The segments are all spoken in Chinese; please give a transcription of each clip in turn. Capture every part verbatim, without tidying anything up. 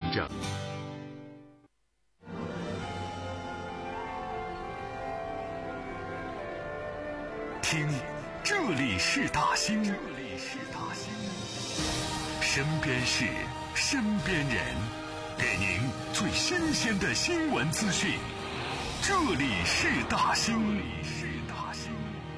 政。听，这里是大兴，这里是大兴，身边事，身边人，给您最新鲜的新闻资讯。这里是大兴，这里是大兴。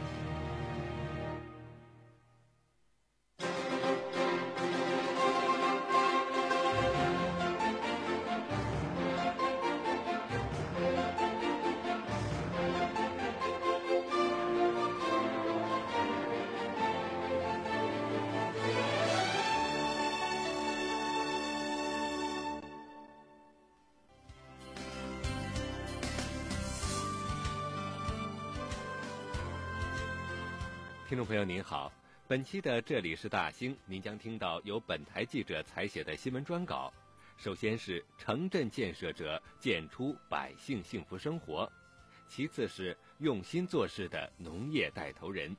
听众朋友您好，本期的这里是大兴，您将听到由本台记者采写的新闻专稿。首先是城镇建设者建出百姓幸福生活，其次是用心做事的农业带头人。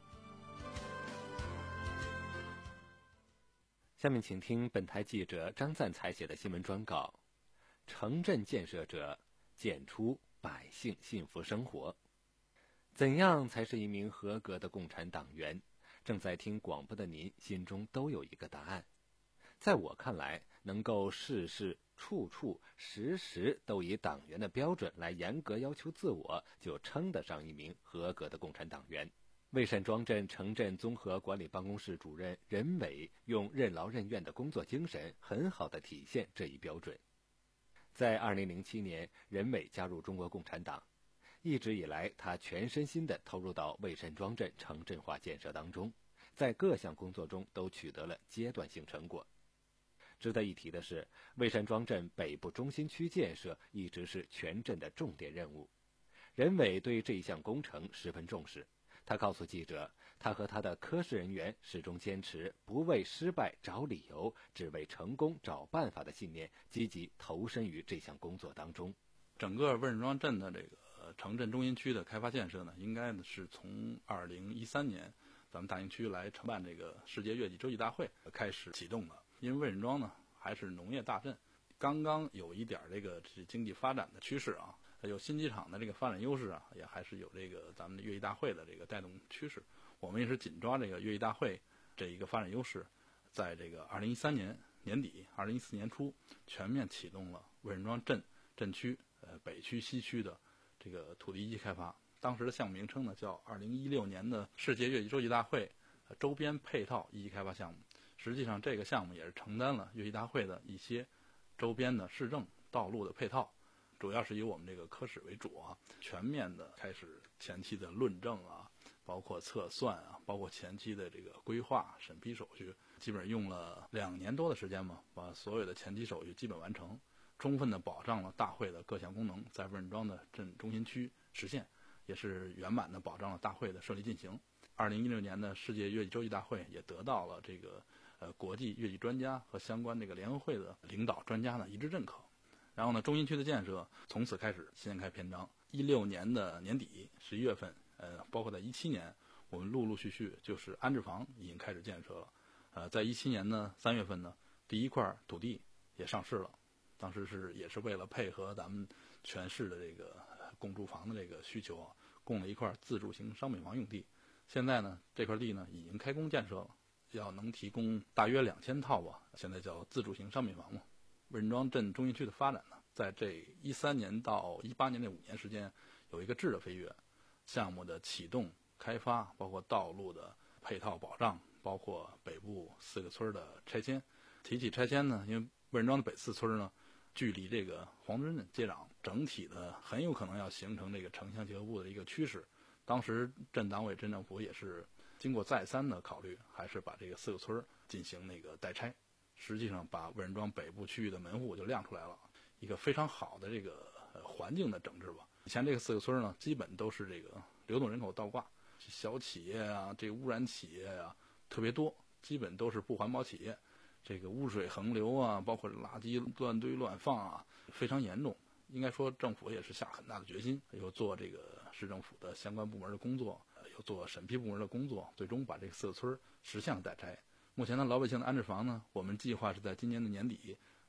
下面请听本台记者张赞采写的新闻专稿：城镇建设者建出百姓幸福生活。怎样才是一名合格的共产党员？正在听广播的您心中都有一个答案。在我看来，能够事事处处时时都以党员的标准来严格要求自我，就称得上一名合格的共产党员。魏山庄镇城镇综合管理办公室主任任伟用任劳任怨的工作精神，很好地体现这一标准。在二零零七年，任伟加入中国共产党。一直以来，他全身心地投入到魏山庄镇城镇化建设当中，在各项工作中都取得了阶段性成果。值得一提的是，魏山庄镇北部中心区建设一直是全镇的重点任务。任伟对这一项工程十分重视，他告诉记者，他和他的科室人员始终坚持不为失败找理由，只为成功找办法的信念，积极投身于这项工作当中。 整个魏山庄镇的这个呃城镇中心区的开发建设呢，应该呢是从二零一三年咱们大兴区来承办这个世界月季洲际大会开始启动的。因为魏山庄呢还是农业大镇，刚刚有一点这个经济发展的趋势啊，有新机场的这个发展优势啊，也还是有这个咱们的月季大会的这个带动趋势。我们也是紧抓这个月季大会这一个发展优势，在这个二零一三年年底、二零一四年初全面启动了魏山庄镇镇区呃北区、西区的这个土地一级开发。当时的项目名称呢叫二零一六年的世界月季洲际大会周边配套一级开发项目。实际上这个项目也是承担了月季大会的一些周边的市政道路的配套，主要是以我们这个科室为主啊，全面的开始前期的论证啊，包括测算啊，包括前期的这个规划审批手续，基本上用了两年多的时间嘛，把所有的前期手续基本完成，充分的保障了大会的各项功能在魏山庄的镇中心区实现，也是圆满的保障了大会的顺利进行。二零一六年的世界月季洲际大会也得到了这个呃国际月季专家和相关这个联合会的领导专家呢一致认可。然后呢，中心区的建设从此开始掀开篇章。一六年的年底十一月份，呃，包括在一七年，我们陆陆续续就是安置房已经开始建设了。呃，在一七年呢三月份呢，第一块土地也上市了。当时是也是为了配合咱们全市的这个供住房的这个需求啊，供了一块自住型商品房用地。现在呢，这块地呢已经开工建设了，要能提供大约两千套吧，现在叫自住型商品房嘛。魏山庄镇中心区的发展呢，在这一三年到一八年这五年时间有一个质的飞跃，项目的启动、开发，包括道路的配套保障，包括北部四个村的拆迁。提起拆迁呢，因为魏山庄的北四村呢，距离这个黄村镇接壤，整体的很有可能要形成这个城乡结合部的一个趋势。当时镇党委、镇政府也是经过再三的考虑，还是把这个四个村进行那个代拆。实际上把魏山庄北部区域的门户就亮出来了，一个非常好的这个呃环境的整治吧。以前这个四个村呢，基本都是这个流动人口倒挂，小企业啊，这个污染企业啊特别多，基本都是不环保企业，这个污水横流啊，包括垃圾乱堆乱放啊，非常严重。应该说政府也是下很大的决心，有做这个市政府的相关部门的工作，有做审批部门的工作，最终把这个四个村实现了代拆。目前呢，老百姓的安置房呢，我们计划是在今年的年底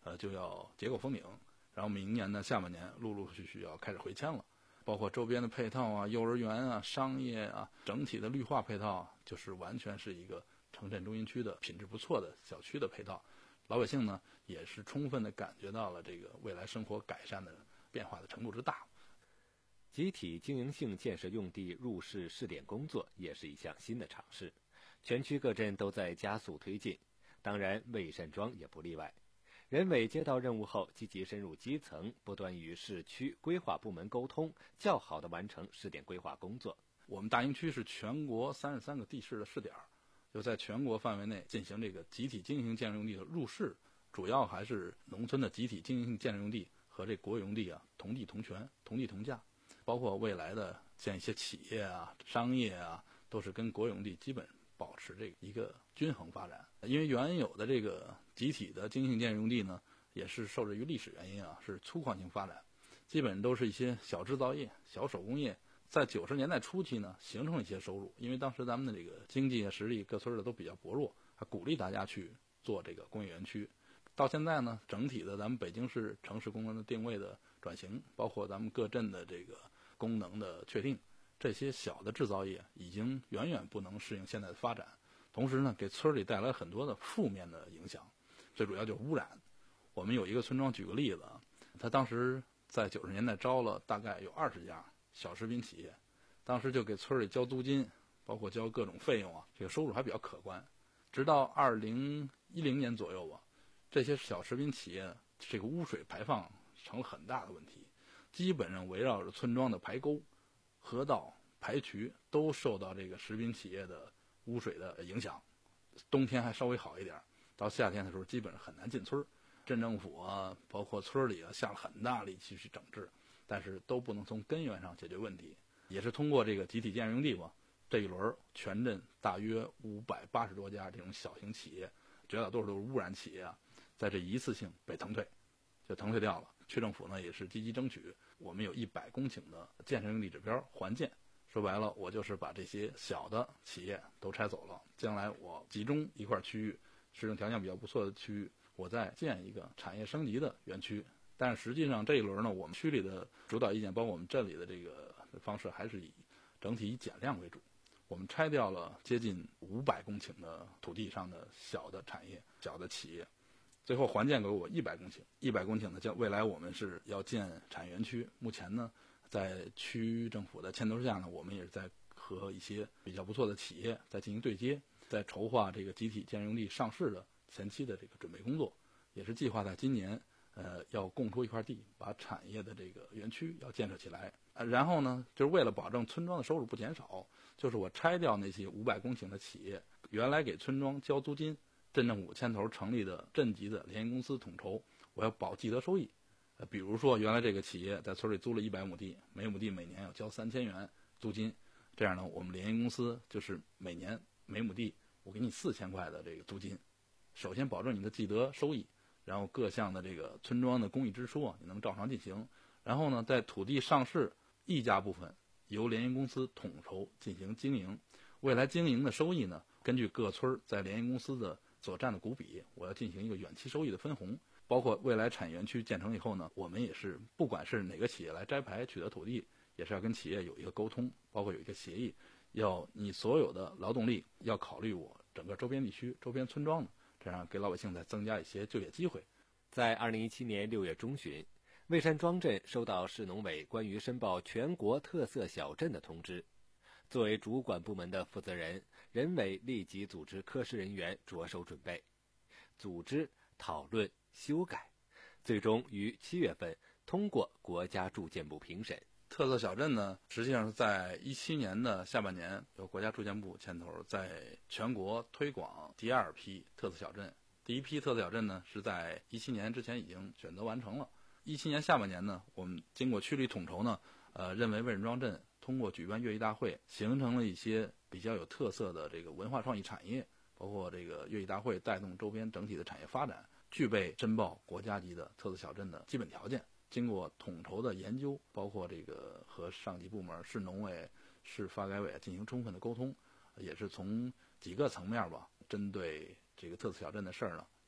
呃，就要结构封顶，然后明年呢下半年陆陆续续要开始回迁了，包括周边的配套啊、幼儿园啊、商业啊，整体的绿化配套，就是完全是一个城镇中心区的品质不错的小区的配套。老百姓呢也是充分的感觉到了这个未来生活改善的变化的程度之大。 集体经营性建设用地入市试点工作也是一项新的尝试，全区各镇都在加速推进，当然魏山庄也不例外。人委接到任务后，积极深入基层，不断与市区规划部门沟通，较好地完成试点规划工作。 我们大营区是全国三十三个地市的试点，就在全国范围内进行这个集体经营性建设用地的入市，主要还是农村的集体经营性建设用地和这国有用地啊同地同权、同地同价，包括未来的建一些企业啊、商业啊，都是跟国有用地基本保持这个一个均衡发展。因为原有的这个集体的经营性建设用地呢，也是受制于历史原因啊，是粗犷性发展，基本都是一些小制造业、小手工业。在九十年代初期呢，形成了一些收入，因为当时咱们的这个经济实力各村的都比较薄弱，还鼓励大家去做这个工业园区。到现在呢，整体的咱们北京市城市功能的定位的转型，包括咱们各镇的这个功能的确定，这些小的制造业已经远远不能适应现在的发展，同时呢，给村里带来很多的负面的影响，最主要就是污染。我们有一个村庄，举个例子啊，他当时在九十年代招了大概有二十家小食品企业，当时就给村里交租金，包括交各种费用啊，这个收入还比较可观。直到二零一零年左右吧，这些小食品企业这个污水排放成了很大的问题，基本上围绕着村庄的排沟、河道、排渠都受到这个食品企业的污水的影响。冬天还稍微好一点，到夏天的时候基本上很难进村。镇政府啊，包括村里啊，下了很大力气去整治，但是都不能从根源上解决问题。也是通过这个集体建设用地吧，这一轮全镇大约五百八十多家这种小型企业，绝大多数都是污染企业啊，在这一次性被腾退，就腾退掉了。区政府呢也是积极争取，我们有一百公顷的建设用地指标还建。说白了，我就是把这些小的企业都拆走了，将来我集中一块区域，市政条件比较不错的区域，我再建一个产业升级的园区。但是实际上这一轮呢，我们区里的主导意见，包括我们镇里的这个方式，还是以整体以减量为主。我们拆掉了接近五百公顷的土地上的小的产业、小的企业，最后还建给我一百公顷。一百公顷呢，将未来我们是要建产业园区。目前呢，在区政府的牵头下呢，我们也是在和一些比较不错的企业在进行对接，在筹划这个集体建设用地上市的前期的这个准备工作，也是计划在今年。呃，要供出一块地，把产业的这个园区要建设起来。呃，然后呢，就是为了保证村庄的收入不减少，就是我拆掉那些五百公顷的企业，原来给村庄交租金，镇政府牵头成立的镇级的联营公司统筹，我要保既得收益。呃，比如说原来这个企业在村里租了一百亩地，每亩地每年要交三千元租金，这样呢，我们联营公司就是每年每亩地我给你四千块的这个租金，首先保证你的既得收益。然后各项的这个村庄的公益支出啊，你能照常进行。然后呢，在土地上市溢价部分由联营公司统筹进行经营。未来经营的收益呢，根据各村在联营公司的所占的股比，我要进行一个远期收益的分红。包括未来产业园区建成以后呢，我们也是不管是哪个企业来摘牌取得土地，也是要跟企业有一个沟通，包括有一个协议，要你所有的劳动力要考虑我整个周边地区、周边村庄的。这样给老百姓再增加一些就业机会。 在二零一七年六月中旬，魏山庄镇收到市农委关于申报全国特色小镇的通知。作为主管部门的负责人，人委立即组织科室人员着手准备、组织、讨论、修改，最终于七月份通过国家住建部评审。 特色小镇呢，实际上是在一七年的下半年，由国家住建部牵头，在全国推广第二批特色小镇。第一批特色小镇呢，是在一七年之前已经选择完成了。一七年下半年呢，我们经过区里统筹呢，呃，认为魏仁庄镇通过举办乐艺大会，形成了一些比较有特色的这个文化创意产业，包括这个乐艺大会带动周边整体的产业发展，具备申报国家级的特色小镇的基本条件。经过统筹的研究，包括这个和上级部门、市农委、市发改委进行充分的沟通，也是从几个层面吧，针对这个特色小镇的事儿呢，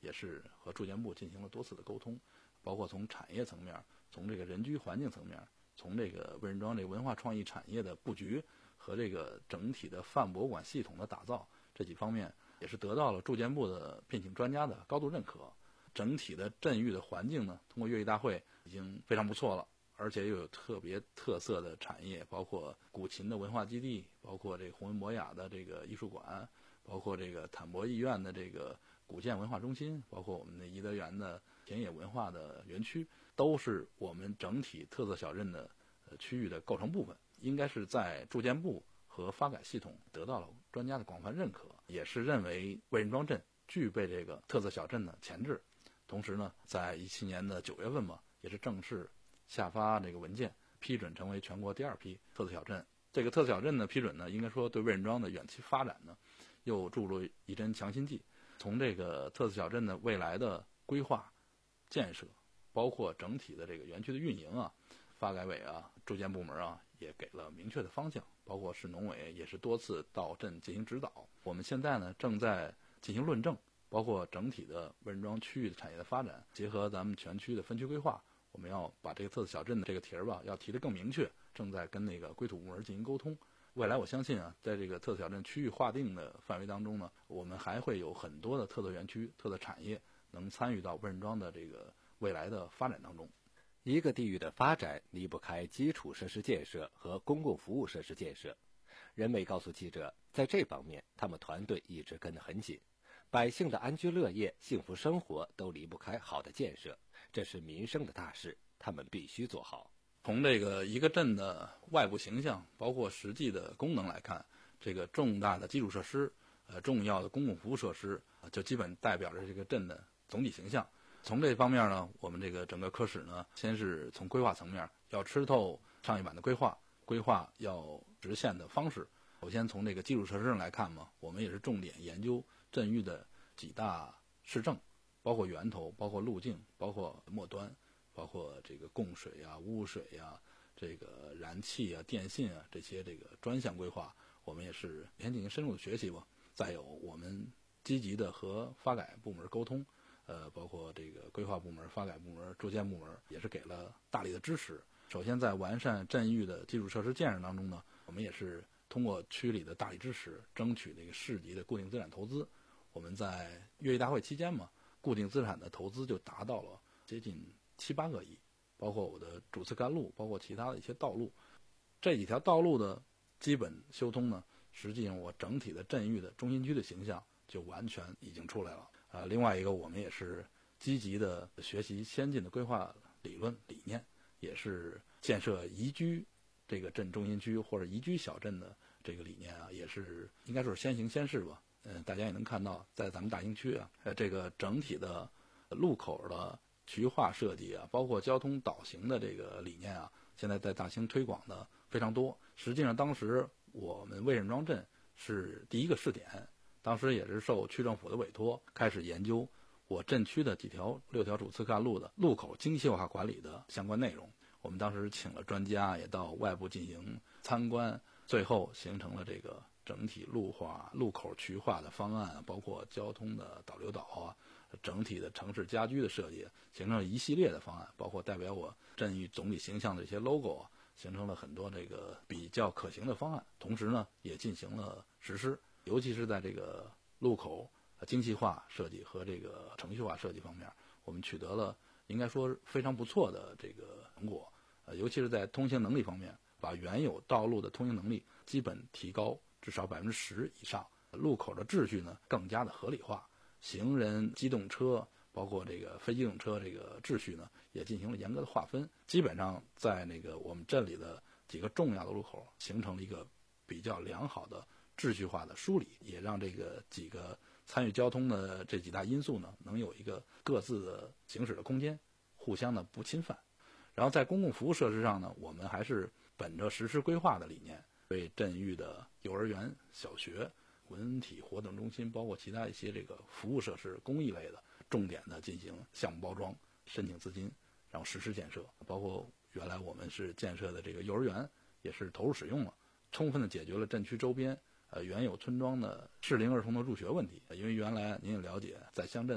也是和住建部进行了多次的沟通，包括从产业层面，从这个人居环境层面，从这个魏仁庄这个文化创意产业的布局和这个整体的泛博物馆系统的打造这几方面，也是得到了住建部的聘请专家的高度认可。整体的镇域的环境呢，通过乐艺大会已经非常不错了，而且又有特别特色的产业，包括古琴的文化基地，包括这个弘文博雅的这个艺术馆，包括这个坦博艺院的这个古建文化中心，包括我们的颐德园的田野文化的园区，都是我们整体特色小镇的呃区域的构成部分，应该是在住建部和发改系统得到了专家的广泛认可，也是认为魏仁庄镇具备这个特色小镇的潜质。同时呢，在一七年的九月份嘛，也是正式下发这个文件，批准成为全国第二批特色小镇。这个特色小镇的批准呢，应该说对魏仁庄的远期发展呢，又注入一针强心剂。从这个特色小镇的未来的规划、建设，包括整体的这个园区的运营啊，发改委啊、住建部门啊，也给了明确的方向。包括市农委也是多次到镇进行指导。我们现在呢，正在进行论证。包括整体的魏仁庄区域的产业的发展，结合咱们全区的分区规划，我们要把这个特色小镇的这个题儿吧，要提得更明确，正在跟那个规土部门进行沟通。未来我相信啊，在这个特色小镇区域划定的范围当中呢，我们还会有很多的特色园区、特色产业能参与到魏仁庄的这个未来的发展当中。 一个地域的发展离不开基础设施建设和公共服务设施建设。任美告诉记者，在这方面，他们团队一直跟得很紧。百姓的安居乐业、幸福生活都离不开好的建设，这是民生的大事，他们必须做好。 从这个一个镇的外部形象，包括实际的功能来看，这个重大的基础设施、呃重要的公共服务设施，就基本代表着这个镇的总体形象。从这方面呢，我们这个整个科室呢，先是从规划层面要吃透上一版的规划，规划要实现的方式。首先从这个基础设施上来看嘛，我们也是重点研究镇域的几大市政，包括源头，包括路径，包括末端，包括这个供水啊、污水啊、这个燃气啊、电信啊这些这个专项规划，我们也是先进行深入的学习吧。再有，我们积极的和发改部门沟通，呃，包括这个规划部门、发改部门、住建部门也是给了大力的支持。首先，在完善镇域的基础设施建设当中呢，我们也是通过区里的大力支持，争取这个市级的固定资产投资。我们在乐艺大会期间嘛，固定资产的投资就达到了接近七八个亿，包括我的主次干路，包括其他的一些道路。这几条道路的基本修通呢，实际上我整体的镇域的中心区的形象就完全已经出来了。啊，另外一个我们也是积极的学习先进的规划理论理念，也是建设宜居这个镇中心区或者宜居小镇的这个理念啊，也是应该说是先行先试吧。嗯，大家也能看到，在咱们大兴区啊，呃，这个整体的路口的渠化设计啊，包括交通导行的这个理念啊，现在在大兴推广的非常多。实际上，当时我们魏仁庄镇是第一个试点，当时也是受区政府的委托，开始研究我镇区的几条六条主次干路的路口精细化管理的相关内容。我们当时请了专家，也到外部进行参观，最后形成了这个整体路化、路口渠化的方案，包括交通的导流导啊，整体的城市家居的设计，形成了一系列的方案，包括代表我镇域总体形象的一些 logo 啊，形成了很多这个比较可行的方案。同时呢，也进行了实施，尤其是在这个路口精细化设计和这个程序化设计方面，我们取得了应该说非常不错的这个成果。呃，尤其是在通行能力方面，把原有道路的通行能力基本提高至少百分之十以上，路口的秩序呢更加的合理化，行人、机动车包括这个非机动车这个秩序呢也进行了严格的划分，基本上在那个我们镇里的几个重要的路口形成了一个比较良好的秩序化的梳理，也让这个几个参与交通的这几大因素呢能有一个各自的行驶的空间，互相的不侵犯。然后在公共服务设施上呢，我们还是本着实施规划的理念，为镇域的幼儿园、小学、文体活动中心，包括其他一些这个服务设施、公益类的，重点的进行项目包装、申请资金，然后实施建设。包括原来我们是建设的这个幼儿园，也是投入使用了，充分的解决了镇区周边呃原有村庄的适龄儿童的入学问题。因为原来您也了解，在乡镇呢，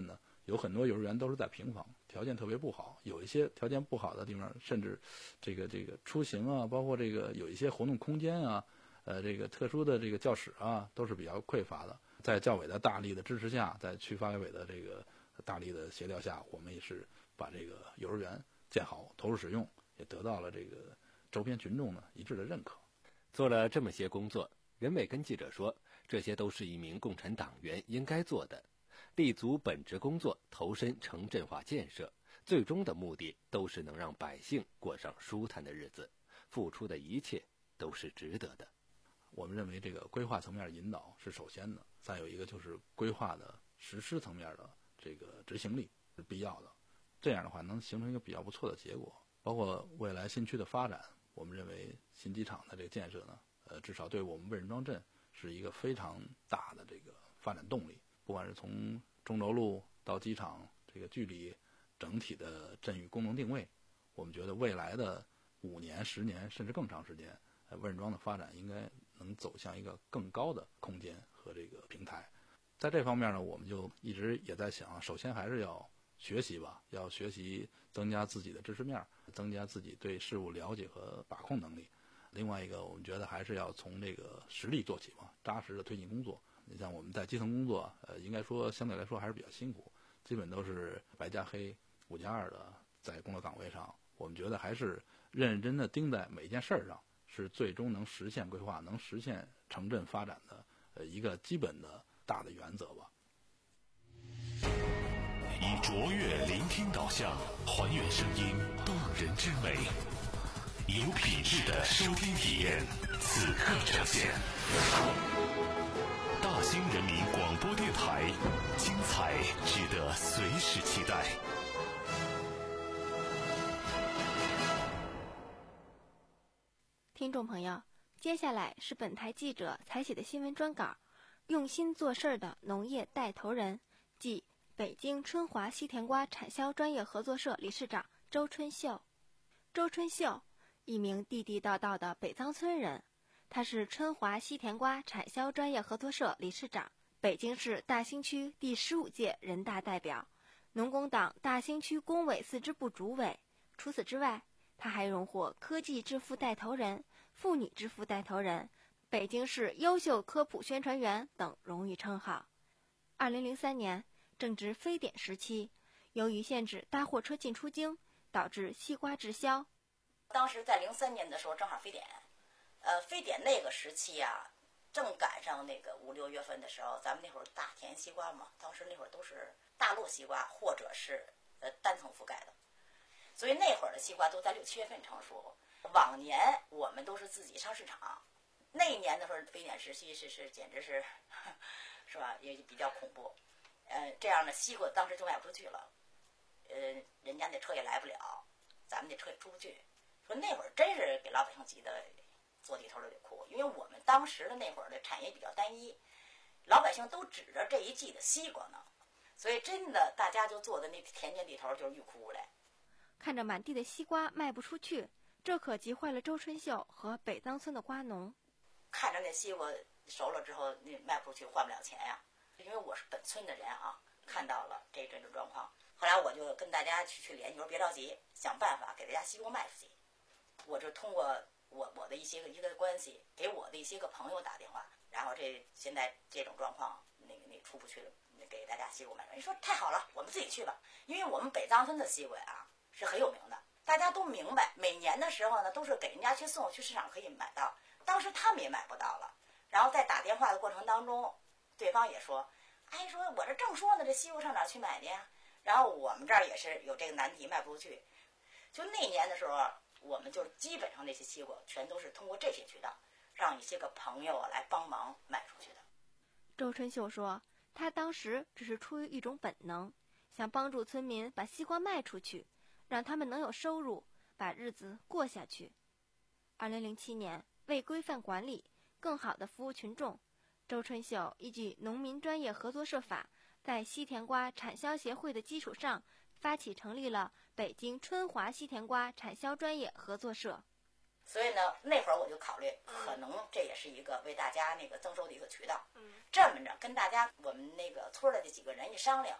有很多幼儿园都是在平房，条件特别不好，有一些条件不好的地方，甚至这个这个出行啊，包括这个有一些活动空间啊，呃，这个特殊的这个教室啊，都是比较匮乏的。在教委的大力的支持下，在区发改委的这个大力的协调下，我们也是把这个幼儿园建好，投入使用，也得到了这个周边群众呢一致的认可。 做了这么些工作，任伟跟记者说，这些都是一名共产党员应该做的，立足本职工作，投身城镇化建设，最终的目的都是能让百姓过上舒坦的日子，付出的一切都是值得的。 我们认为这个规划层面引导是首先的，再有一个就是规划的实施层面的这个执行力是必要的，这样的话能形成一个比较不错的结果。包括未来新区的发展，我们认为新机场的这个建设呢，呃，至少对我们魏仁庄镇是一个非常大的这个发展动力。不管是从中轴路到机场这个距离，整体的镇域功能定位，我们觉得未来的五年、十年甚至更长时间，呃，魏仁庄的发展应该能走向一个更高的空间和这个平台。在这方面呢，我们就一直也在想，首先还是要学习吧，要学习增加自己的知识面，增加自己对事物了解和把控能力。另外一个，我们觉得还是要从这个实力做起嘛，扎实的推进工作。你像我们在基层工作，呃，应该说相对来说还是比较辛苦，基本都是白加黑、五加二的在工作岗位上。我们觉得还是认认真的盯在每一件事儿上，是最终能实现规划、能实现城镇发展的呃一个基本的大的原则吧。 以卓越聆听导向，还原声音动人之美，有品质的收听体验，此刻呈现。大兴人民广播电台，精彩值得随时期待。 听众朋友，接下来是本台记者采写的新闻专稿，用心做事的农业带头人，即北京春华西甜瓜产销专业合作社理事长周春秀。周春秀，一名地地道道的北藏村人，他是春华西甜瓜产销专业合作社理事长，北京市大兴区第十五届人大代表，农工党大兴区工委四支部主委。除此之外，他还荣获科技致富带头人、妇女致富带头人、北京市优秀科普宣传员等荣誉称号。二零零三年正值非典时期，由于限制大货车进出京，导致西瓜滞销。 当时在零三年的时候正好非典，呃，非典那个时期啊，正赶上那个五六月份的时候，咱们那会儿大田西瓜嘛，当时那会儿都是大落西瓜或者是呃单层覆盖的，所以那会儿的西瓜都在六七月份成熟。往年我们都是自己上市场，那一年的时候非典时期是是简直是是吧，也比较恐怖。呃，这样的西瓜当时就卖不出去了，呃，人家那车也来不了，咱们那车也出不去。说那会儿真是给老百姓急得坐地头流血哭，因为我们当时的那会儿的产业比较单一，老百姓都指着这一季的西瓜呢，所以真的大家就坐在那田间地头就是欲哭无泪。 看着满地的西瓜卖不出去，这可急坏了周春秀和北藏村的瓜农。 看着那西瓜熟了之后，那卖不出去，换不了钱呀。因为我是本村的人啊，看到了这这种状况，后来我就跟大家去去联系，说别着急，想办法给大家西瓜卖出去。我就通过我我的一些个一个关系，给我的一些个朋友打电话，然后这现在这种状况，那个那个出不去了，给大家西瓜卖。人说太好了，我们自己去吧，因为我们北藏村的西瓜啊是很有名的，大家都明白，每年的时候呢都是给人家去送，去市场可以买到，当时他们也买不到了，然后在打电话的过程当中，对方也说，哎，说我这正说呢，这西瓜上哪儿去买去呀？然后我们这儿也是有这个难题，卖不出去。就那年的时候，我们就基本上那些西瓜全都是通过这些渠道，让一些个朋友来帮忙卖出去的。 周春秀说，他当时只是出于一种本能，想帮助村民把西瓜卖出去，让他们能有收入，把日子过下去。二零零七年，为规范管理，更好地服务群众，周春秀依据《农民专业合作社法》，在西甜瓜产销协会的基础上，发起成立了北京春华西甜瓜产销专业合作社。 所以呢，那会儿我就考虑，可能这也是一个为大家那个增收的一个渠道。 嗯， 这么着跟大家我们那个村的这几个人一商量，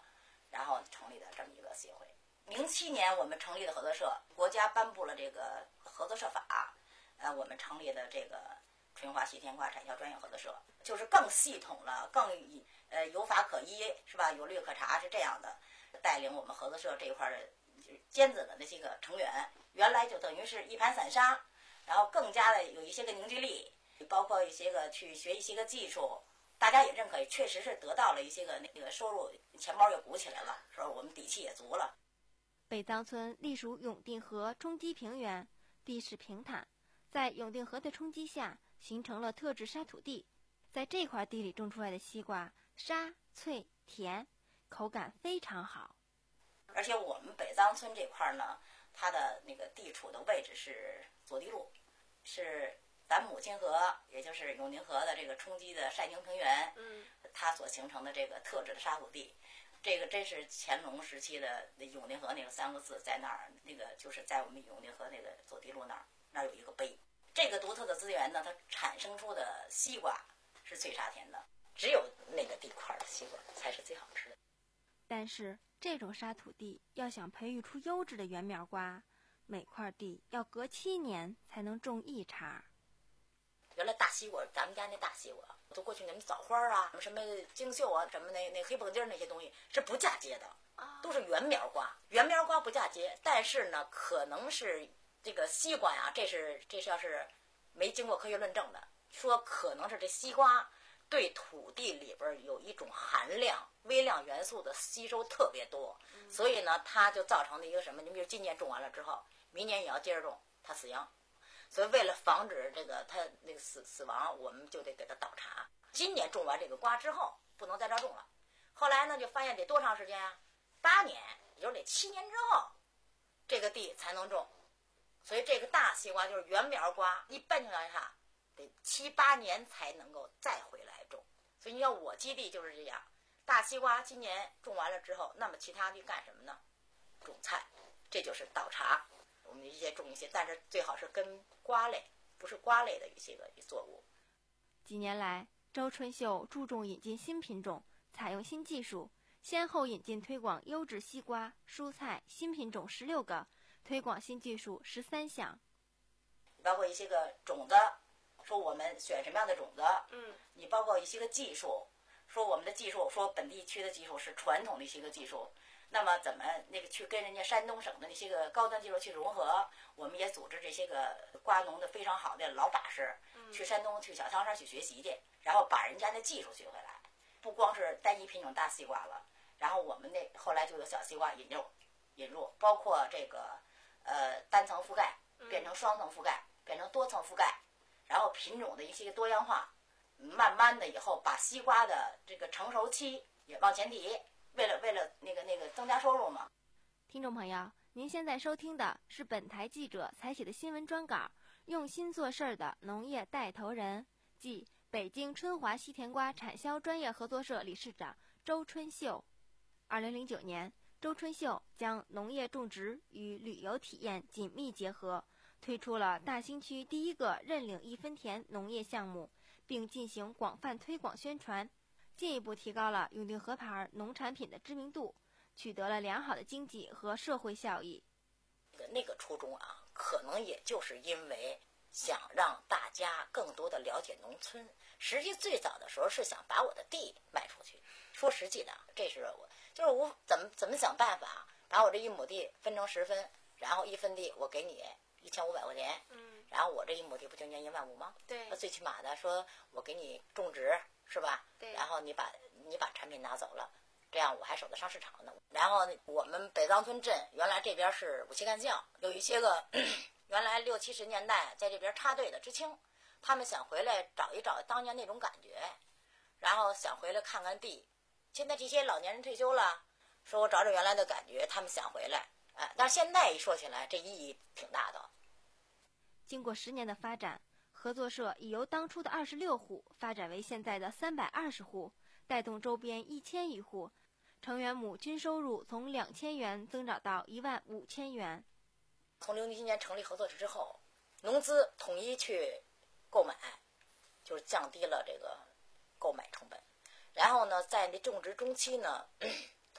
然后成立的这么一个协会。零七年我们成立的合作社，国家颁布了这个合作社法，呃，我们成立的这个春华西甜瓜产销专业合作社，就是更系统了，更呃有法可依，是吧？有律可查，是这样的。带领我们合作社这一块的尖子的那些个成员，原来就等于是一盘散沙，然后更加的有一些个凝聚力，包括一些个去学一些个技术，大家也认可，确实是得到了一些个那个收入，钱包也鼓起来了，说我们底气也足了。 北藏村隶属永定河冲积平原，地势平坦，在永定河的冲击下形成了特质沙土地，在这块地里种出来的西瓜沙脆甜，口感非常好。 而且我们北藏村这块呢，它的那个地处的位置是左地路，是咱母亲河，也就是永定河的这个冲积的晒凝平原，嗯，它所形成的这个特质的沙土地。这个真是乾隆时期的永定河那个三个字，在那儿，那个就是在我们永定河那个左地路那儿，那儿有一个碑。这个独特的资源呢，它产生出的西瓜是脆沙甜的，只有那个地块的西瓜才是最好吃的。 但是这种沙土地要想培育出优质的原苗瓜，每块地要隔七年才能种一茬。 原来大西瓜，咱们家那大西瓜，都过去那么枣花啊，什么京秀啊，什么那那黑蹦筋那些东西是不嫁接的，都是原苗瓜。原苗瓜不嫁接，但是呢，可能是这个西瓜呀，这是这是要是没经过科学论证的，说可能是这西瓜对土地里边有一种含量微量元素的吸收特别多，所以呢，它就造成了一个什么？你比如今年种完了之后，明年也要接着种，它死秧。所以为了防止这个它那个死死亡，我们就得给它倒茬。今年种完这个瓜之后，不能再照种了。后来呢，就发现得多长时间啊？八年，也就是得七年之后，这个地才能种。所以这个大西瓜就是原苗瓜，一般情况下得七八年才能够再回来种。所以你要我基地就是这样，大西瓜今年种完了之后，那么其他地干什么呢？种菜，这就是倒茬。我们一些种一些，但是最好是跟瓜类，不是瓜类的一些个作物。 几年来，周春秀注重引进新品种，采用新技术，先后引进推广优质西瓜、蔬菜新品种十六个，推广新技术十三项。 包括一些个种子，说我们选什么样的种子，嗯，你包括一些个技术，说我们的技术，说本地区的技术是传统的一些个技术。那么怎么那个去跟人家山东省的那些个高端技术去融合？我们也组织这些个瓜农的非常好的老把式，去山东去小汤山去学习去，然后把人家的技术学回来。不光是单一品种大西瓜了，然后我们那后来就有小西瓜引入，引入包括这个呃单层覆盖变成双层覆盖，变成多层覆盖，然后品种的一些多样化，慢慢的以后把西瓜的这个成熟期也往前提。为了为了那个那个增加收入嘛。 听众朋友，您现在收听的是本台记者采写的新闻专稿，用心做事儿的农业带头人，即北京春华西甜瓜产销专业合作社理事长周春秀。二零零九年，周春秀将农业种植与旅游体验紧密结合，推出了大兴区第一个认领一分田农业项目，并进行广泛推广宣传。进一步提高了永定河牌农产品的知名度，取得了良好的经济和社会效益。 那个初衷啊，可能也就是因为想让大家更多的了解农村。实际最早的时候是想把我的地卖出去。说实际的，这是我就是我怎么怎么想办法把我这一亩地分成十分，然后一分地我给你一千五百块钱，嗯，然后我这一亩地不就年一万五吗？对，最起码的说我给你种植。是吧？对，然后你把你把产品拿走了，这样我还守得上市场呢。然后我们北藏村镇原来这边是武器干校，有一些个原来六七十年代在这边插队的知青，他们想回来找一找当年那种感觉，然后想回来看看地。现在这些老年人退休了，说我找找原来的感觉，他们想回来，哎，但是现在一说起来，这意义挺大的。 经过十年的发展，合作社已由当初的二十六户发展为现在的三百二十户，带动周边一千余户，成员亩均收入从两千元增长到一万五千元。 从零七年成立合作社之后，农资统一去购买，就是降低了这个购买成本。然后呢，在那种植中期呢，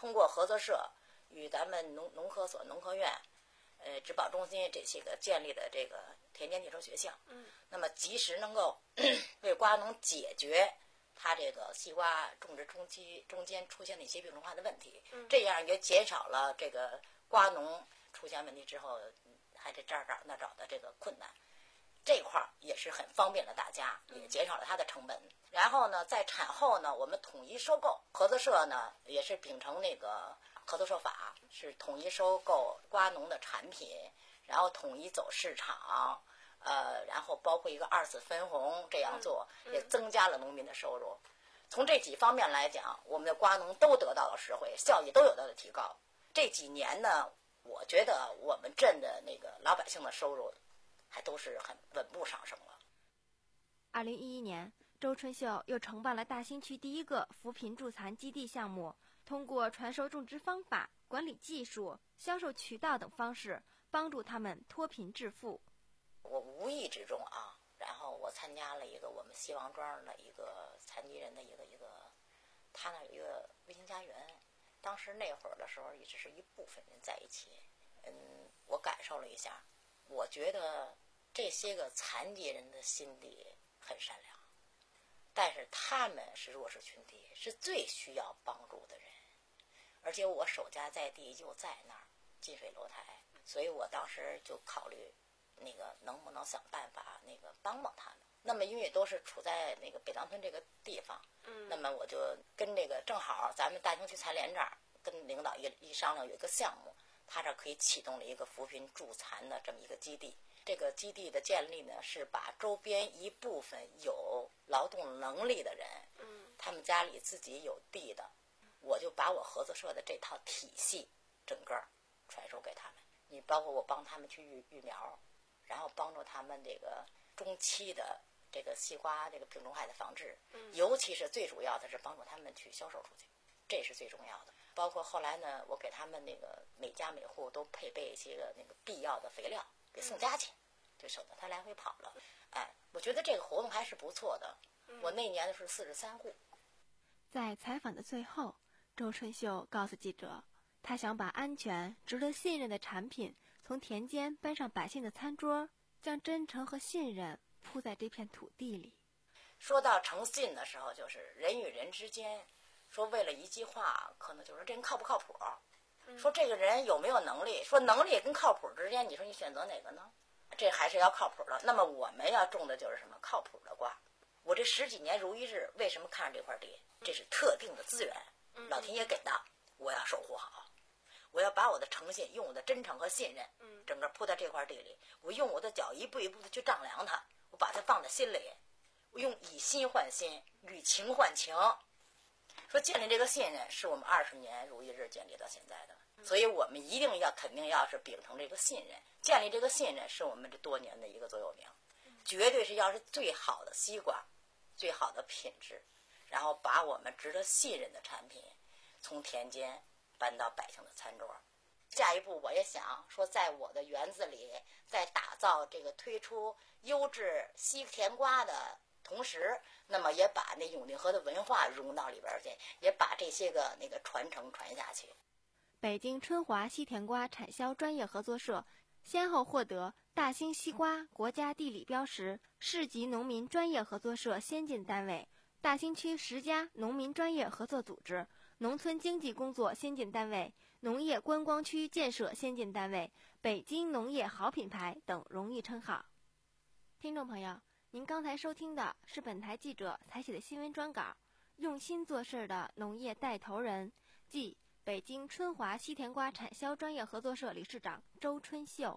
通过合作社与咱们农农科所、农科院、呃植保中心这些个建立的这个田间地收学校， 嗯， 那么及时能够为瓜农解决它这个西瓜种植中期中间出现的一些病虫害的问题， 嗯， 这样也减少了这个瓜农出现问题之后还得这儿找那找的这个困难。这块儿也是很方便了大家，也减少了它的成本。然后呢，在产后呢，我们统一收购，合作社呢也是秉承那个合作社法，是统一收购瓜农的产品，然后统一走市场，呃，然后包括一个二次分红，这样做也增加了农民的收入。从这几方面来讲，我们的瓜农都得到了实惠，效益都有到了提高。这几年呢，我觉得我们镇的那个老百姓的收入还都是很稳步上升了。 二零一一年，周春秀又承办了大兴区第一个扶贫助残基地项目，通过传授种植方法、管理技术、销售渠道等方式，帮助他们脱贫致富。 我无意之中啊，然后我参加了一个我们西王庄的一个残疾人的一个一个，他那有一个微型家园。当时那会儿的时候，也只是一部分人在一起。嗯，我感受了一下，我觉得这些个残疾人的心地很善良，但是他们是弱势群体，是最需要帮助的人，而且我守家在地就在那儿，近水楼台，所以我当时就考虑那个能不能想办法那个帮帮他们。那么因为都是处在那个北塘村这个地方，嗯，那么我就跟这个正好咱们大兴区残联这儿跟领导一一商量，有一个项目，他这可以启动了一个扶贫助残的这么一个基地。这个基地的建立呢，是把周边一部分有劳动能力的人，嗯，他们家里自己有地的，我就把我合作社的这套体系整个传授给他们。你包括我帮他们去育育苗，然后帮助他们这个中期的这个西瓜这个病虫害的防治，尤其是最主要的是帮助他们去销售出去，这是最重要的。包括后来呢，我给他们那个每家每户都配备一些个那个必要的肥料，给送家去，就省得他来回跑了。哎，我觉得这个活动还是不错的。我那年的是四十三户。 在采访的最后，周春秀告诉记者，他想把安全、值得信任的产品从田间搬上百姓的餐桌，将真诚和信任铺在这片土地里。 说到诚信的时候，就是人与人之间，说为了一句话，可能就是这人靠不靠谱，说这个人有没有能力，说能力跟靠谱之间，你说你选择哪个呢？这还是要靠谱的。那么我们要种的就是什么靠谱的瓜。我这十几年如一日，为什么看上这块地？这是特定的资源，老天爷给的，我要守护好。我要把我的诚信，用我的真诚和信任，整个铺在这块地里。我用我的脚一步一步的去丈量它，我把它放在心里。我用以心换心，以情换情。说建立这个信任，是我们二十年如一日建立到现在的。所以我们一定要肯定要是秉承这个信任，建立这个信任是我们这多年的一个座右铭，绝对是要是最好的西瓜，最好的品质，然后把我们值得信任的产品从田间搬到百姓的餐桌。下一步我也想说，在我的园子里，在打造这个推出优质西甜瓜的同时，那么也把那永定河的文化融到里边去，也把这些个那个传承传下去。 北京春华西甜瓜产销专业合作社先后获得大兴西瓜国家地理标识、市级农民专业合作社先进单位、大兴区十家农民专业合作组织、农村经济工作先进单位、农业观光区建设先进单位、北京农业好品牌等荣誉称号。听众朋友，您刚才收听的是本台记者采写的新闻专稿，用心做事的农业带头人，即北京春华西甜瓜产销专业合作社理事长周春秀。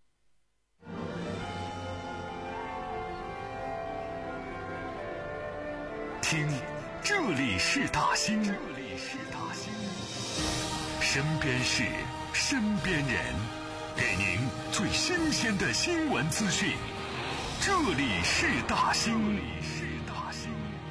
听，这里是大兴，这里是大兴，身边事，身边人，给您最新鲜的新闻资讯。这里是大兴，这里是大兴。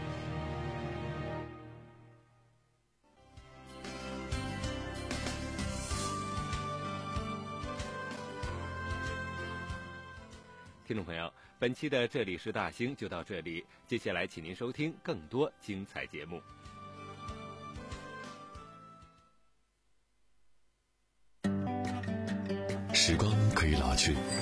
听众朋友，本期的这里是大兴就到这里，接下来请您收听更多精彩节目。 时光可以老去，